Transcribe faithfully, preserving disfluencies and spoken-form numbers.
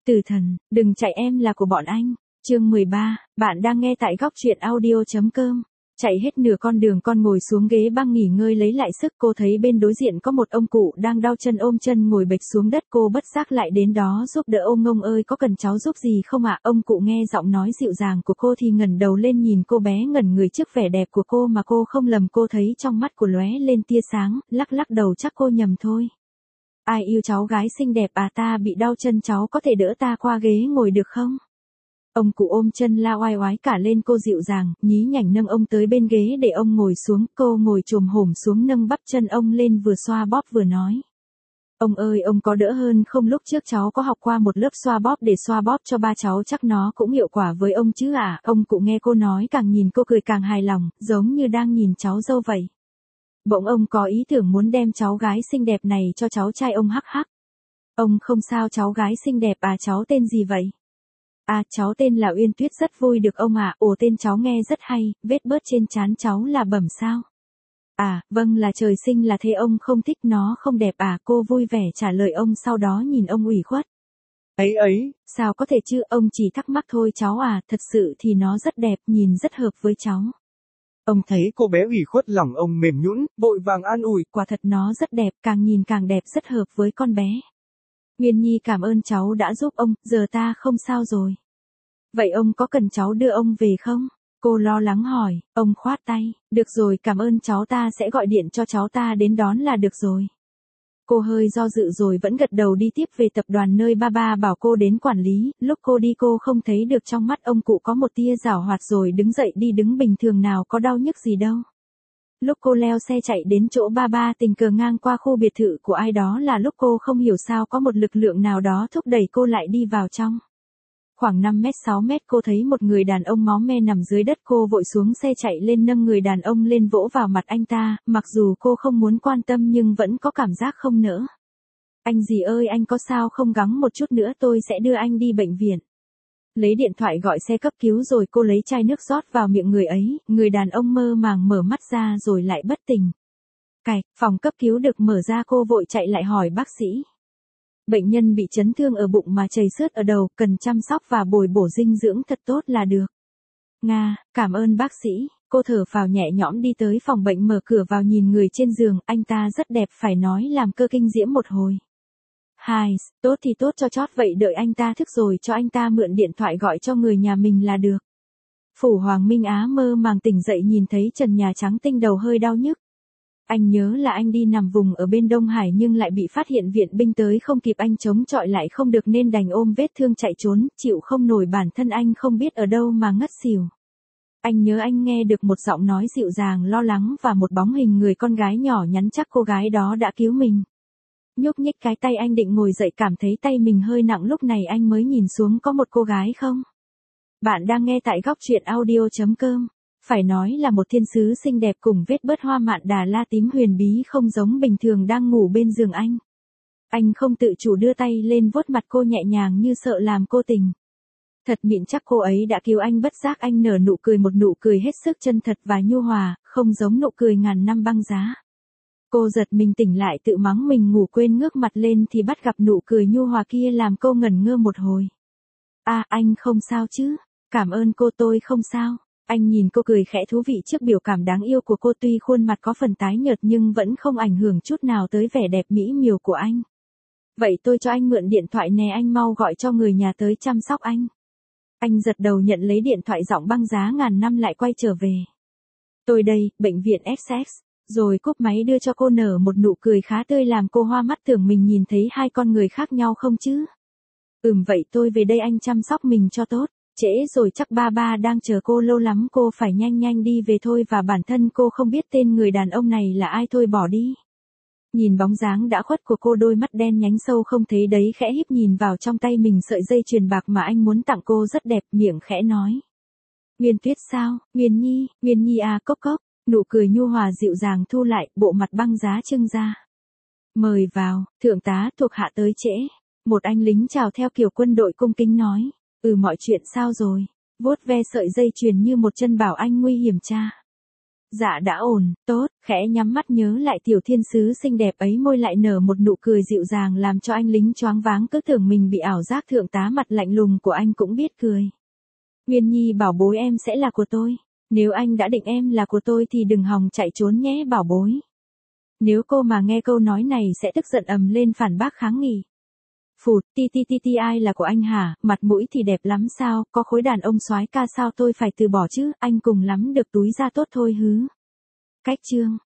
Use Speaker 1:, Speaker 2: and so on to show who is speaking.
Speaker 1: Tử thần, đừng chạy em là của bọn anh. Chương mười ba, bạn đang nghe tại góc truyện audio chấm com. Chạy hết nửa con đường con ngồi xuống ghế băng nghỉ ngơi lấy lại sức, cô thấy bên đối diện có một ông cụ đang đau chân ôm chân ngồi bệt xuống đất, cô bất giác lại đến đó giúp đỡ. Ông Ngông ơi, có cần cháu giúp gì không ạ? Ông cụ nghe giọng nói dịu dàng của cô thì ngẩng đầu lên nhìn cô bé ngẩn người trước vẻ đẹp của cô mà cô không lầm, cô thấy trong mắt của lóe lên tia sáng, lắc lắc đầu chắc cô nhầm thôi. Ai yêu cháu gái xinh đẹp à, ta bị đau chân, cháu có thể đỡ ta qua ghế ngồi được không? Ông cụ ôm chân la oai oái cả lên, cô dịu dàng, nhí nhảnh nâng ông tới bên ghế để ông ngồi xuống, cô ngồi chồm hổm xuống nâng bắp chân ông lên vừa xoa bóp vừa nói. Ông ơi, ông có đỡ hơn không? Lúc trước cháu có học qua một lớp xoa bóp để xoa bóp cho ba cháu, chắc nó cũng hiệu quả với ông chứ à? Ông cụ nghe cô nói càng nhìn cô cười càng hài lòng, giống như đang nhìn cháu dâu vậy. Bỗng ông có ý tưởng muốn đem cháu gái xinh đẹp này cho cháu trai ông hắc hắc. Ông không sao, cháu gái xinh đẹp à, cháu tên gì vậy? À, cháu tên là Uyên Tuyết, rất vui được ông ạ. À. Ồ, tên cháu nghe rất hay, vết bớt trên trán cháu là bẩm sao? À, vâng, là trời sinh là thế, ông không thích nó không đẹp à? Cô vui vẻ trả lời ông, sau đó nhìn ông ủy khuất. Ấy ấy, sao có thể chứ, ông chỉ thắc mắc thôi cháu à, thật sự thì nó rất đẹp, nhìn rất hợp với cháu.
Speaker 2: Ông thấy cô bé ủy khuất, lòng ông mềm nhũn, vội vàng an ủi.
Speaker 1: Quả thật nó rất đẹp, càng nhìn càng đẹp, rất hợp với con bé. Nguyên Nhi cảm ơn cháu đã giúp ông, giờ ta không sao rồi. Vậy ông có cần cháu đưa ông về không? Cô lo lắng hỏi, ông khoát tay, được rồi, cảm ơn cháu, ta sẽ gọi điện cho cháu ta đến đón là được rồi. Cô hơi do dự rồi vẫn gật đầu đi tiếp về tập đoàn nơi ba ba bảo cô đến quản lý. Lúc cô đi cô không thấy được trong mắt ông cụ có một tia giảo hoạt rồi đứng dậy đi, đứng bình thường nào có đau nhức gì đâu. Lúc cô leo xe chạy đến chỗ ba ba tình cờ ngang qua khu biệt thự của ai đó là lúc cô không hiểu sao có một lực lượng nào đó thúc đẩy cô lại đi vào trong. Khoảng năm mét sáu mét cô thấy một người đàn ông máu me nằm dưới đất, cô vội xuống xe chạy lên nâng người đàn ông lên vỗ vào mặt anh ta, mặc dù cô không muốn quan tâm nhưng vẫn có cảm giác không nỡ. Anh gì ơi, anh có sao không, gắng một chút nữa tôi sẽ đưa anh đi bệnh viện. Lấy điện thoại gọi xe cấp cứu rồi cô lấy chai nước rót vào miệng người ấy, người đàn ông mơ màng mở mắt ra rồi lại bất tỉnh. Cạch, phòng cấp cứu được mở ra, cô vội chạy lại hỏi bác sĩ. Bệnh nhân bị chấn thương ở bụng mà chảy xước ở đầu, cần chăm sóc và bồi bổ dinh dưỡng thật tốt là được. Nga, cảm ơn bác sĩ. Cô thở phào nhẹ nhõm đi tới phòng bệnh, mở cửa vào nhìn người trên giường, anh ta rất đẹp, phải nói làm cơ kinh diễm một hồi. Hai, tốt thì tốt cho chót vậy, đợi anh ta thức rồi cho anh ta mượn điện thoại gọi cho người nhà mình là được. Phủ Hoàng Minh Á mơ màng tỉnh dậy nhìn thấy trần nhà trắng tinh, đầu hơi đau nhức. Anh nhớ là anh đi nằm vùng ở bên Đông Hải nhưng lại bị phát hiện viện binh tới không kịp, anh chống chọi lại không được nên đành ôm vết thương chạy trốn, chịu không nổi bản thân anh không biết ở đâu mà ngất xỉu. Anh nhớ anh nghe được một giọng nói dịu dàng lo lắng và một bóng hình người con gái nhỏ nhắn, chắc cô gái đó đã cứu mình. Nhúc nhích cái tay, anh định ngồi dậy cảm thấy tay mình hơi nặng, lúc này anh mới nhìn xuống có một cô gái không. Bạn đang nghe tại góc truyện audio chấm com. Phải nói là một thiên sứ xinh đẹp cùng vết bớt hoa mạn đà la tím huyền bí không giống bình thường đang ngủ bên giường anh. Anh không tự chủ đưa tay lên vuốt mặt cô nhẹ nhàng như sợ làm cô tỉnh. Thật mịn, chắc cô ấy đã cứu anh. Bất giác anh nở nụ cười, một nụ cười hết sức chân thật và nhu hòa, không giống nụ cười ngàn năm băng giá. Cô giật mình tỉnh lại tự mắng mình ngủ quên, ngước mặt lên thì bắt gặp nụ cười nhu hòa kia làm cô ngẩn ngơ một hồi. À, anh không sao chứ? Cảm ơn cô, tôi không sao. Anh nhìn cô cười khẽ thú vị trước biểu cảm đáng yêu của cô, tuy khuôn mặt có phần tái nhợt nhưng vẫn không ảnh hưởng chút nào tới vẻ đẹp mỹ miều của anh. Vậy tôi cho anh mượn điện thoại nè, anh mau gọi cho người nhà tới chăm sóc anh. Anh giật đầu nhận lấy điện thoại, giọng băng giá ngàn năm lại quay trở về. Tôi đây, bệnh viện Essex. Rồi cúp máy đưa cho cô nở một nụ cười khá tươi làm cô hoa mắt, tưởng mình nhìn thấy hai con người khác nhau không chứ. Ừm, vậy tôi về đây, anh chăm sóc mình cho tốt. Trễ rồi, chắc ba ba đang chờ cô lâu lắm, cô phải nhanh nhanh đi về thôi, và bản thân cô không biết tên người đàn ông này là ai, thôi bỏ đi. Nhìn bóng dáng đã khuất của cô, đôi mắt đen nhánh sâu không thấy đấy khẽ híp nhìn vào trong tay mình sợi dây chuyền bạc mà anh muốn tặng cô, rất đẹp, miệng khẽ nói. Nguyên Tuyết sao, Nguyên Nhi, Nguyên Nhi à, cốc cốc, nụ cười nhu hòa dịu dàng thu lại, bộ mặt băng giá trưng ra. Mời vào, thượng tá, thuộc hạ tới trễ. Một anh lính chào theo kiểu quân đội cung kính nói. Ừ, mọi chuyện sao rồi? Vuốt ve sợi dây chuyền như một chân bảo anh nguy hiểm cha. Dạ đã ổn, tốt, khẽ nhắm mắt nhớ lại tiểu thiên sứ xinh đẹp ấy, môi lại nở một nụ cười dịu dàng làm cho anh lính choáng váng, cứ tưởng mình bị ảo giác, thượng tá mặt lạnh lùng của anh cũng biết cười. Uyên Nhi bảo bối, em sẽ là của tôi. Nếu anh đã định em là của tôi thì đừng hòng chạy trốn nhé bảo bối. Nếu cô mà nghe câu nói này sẽ tức giận ầm lên phản bác kháng nghị. Phụt, ti ti ti ti ai là của anh hả, mặt mũi thì đẹp lắm sao, có khối đàn ông soái ca sao tôi phải từ bỏ chứ, anh cùng lắm được túi da tốt thôi hứ. Cách chương